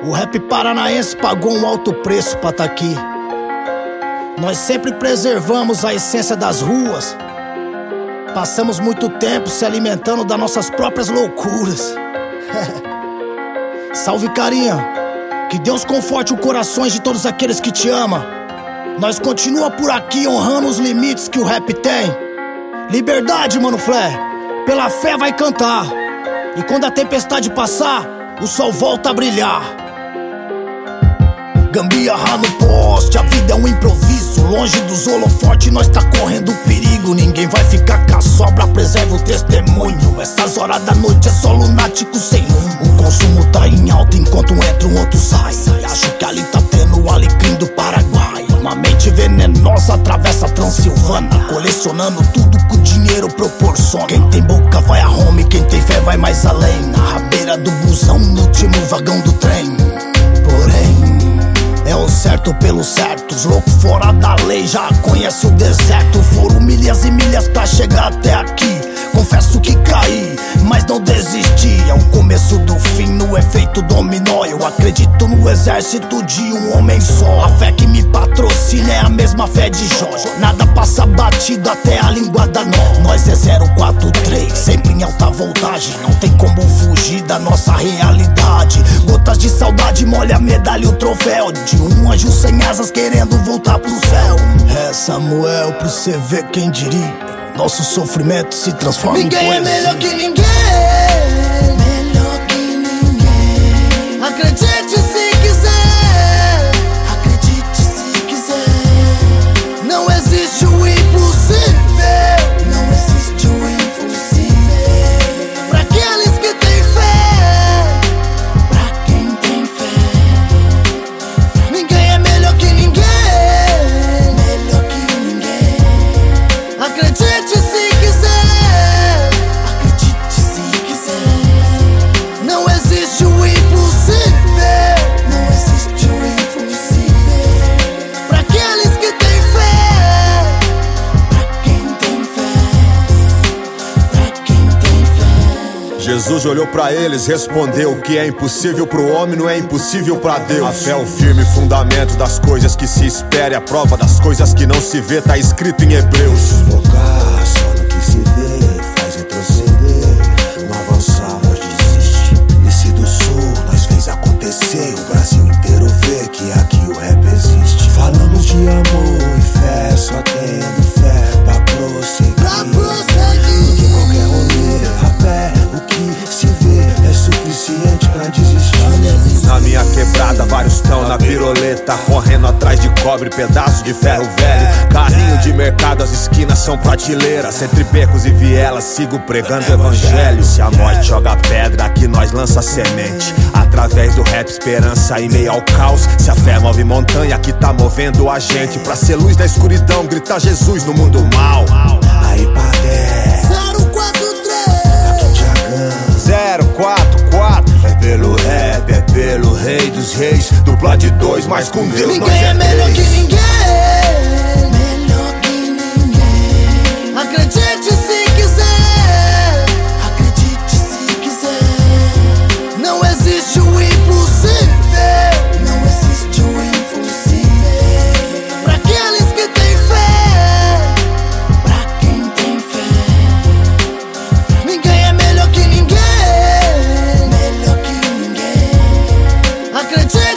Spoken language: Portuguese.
O rap paranaense pagou um alto preço pra tá aqui. Nós sempre preservamos a essência das ruas. Passamos muito tempo se alimentando das nossas próprias loucuras. Salve, carinha. Que Deus conforte os corações de todos aqueles que te amam. Nós continua por aqui honrando os limites que o rap tem. Liberdade, mano, Flé. Pela fé vai cantar. E quando a tempestade passar, o sol volta a brilhar. Gambiarra no poste, a vida é um improviso. Longe dos holofotes nós tá correndo perigo. Ninguém vai ficar com a sobra, preserva o testemunho. Essas horas da noite é só lunático sem rumo. O consumo tá em alta enquanto entra um outro sai. Acho que ali tá tendo o alecrim do Paraguai. Uma mente venenosa atravessa a Transilvânia, colecionando tudo que o dinheiro proporciona. Quem tem boca vai a home, quem tem fé vai mais além. Na rabeira do busão, no último vagão do trem. Porém, é o certo pelo certo. Os loucos fora da lei já conhecem o deserto. Foram milhas e milhas pra chegar até aqui. Confesso que caí, mas não desisti. É o começo do fim no efeito dominó. Eu acredito no exército de um homem só. A fé que me patrocina é a mesma fé de Jó. Nada passa batido até a língua da nó. Nós é 043, sempre em alta voltagem. Não tem como fugir da nossa realidade. Gotas de saudade molha a medalha e o troféu de um anjo sem asas querendo voltar pro céu. É, Samuel, pra você ver quem diria. Nosso sofrimento se transforma em poesia. Ninguém é melhor que ninguém. Melhor que ninguém. Acredite se quiser. Acredite se quiser. Não existe o impossível. Não existe o impossível. Pra aqueles que têm fé. Pra quem tem fé. Ninguém é melhor que ninguém. Melhor que ninguém. Acredite se quiser. Acredite se quiser. Não existe o impossível. Não existe o impossível. Pra aqueles que têm fé. Pra quem tem fé. Pra quem tem fé. Jesus olhou pra eles, respondeu: o que é impossível pro homem não é impossível pra Deus. A fé é o firme fundamento das coisas que se espera, e a prova das coisas que não se vê, tá escrito em Hebreus. Focar só no que se vê, faz retroceder. Não avançar, nós desiste. Esse do sul, nós fez acontecer. O Brasil inteiro vê que aqui o rap existe. Falamos de amor e fé, só tendo fé pra prosseguir. Porque qualquer rolê, a fé, o que se vê é suficiente pra desistir. Na minha quebrada, vários tão na piroleta, correndo atrás de cobre, pedaço de ferro velho. Carrinho de mercado, as esquinas são prateleiras. Entre becos e vielas, sigo pregando o evangelho. Se a morte joga pedra, aqui nós lança semente. Através do rap, esperança em meio ao caos. Se a fé move montanha, aqui tá movendo a gente. Pra ser luz da escuridão, gritar Jesus no mundo mal. Aí Padé, 044 é pelo rap, é pelo rei dos reis. Dupla de dois, mas com Deus nós Ninguém é é melhor que três. ninguém. Melhor que ninguém. Acredite se quiser. Acredite se quiser. Não existe o impossível. Não existe o impossível. Pra aqueles que têm fé. Pra quem tem fé. Ninguém é melhor que ninguém. Melhor que ninguém. Acredite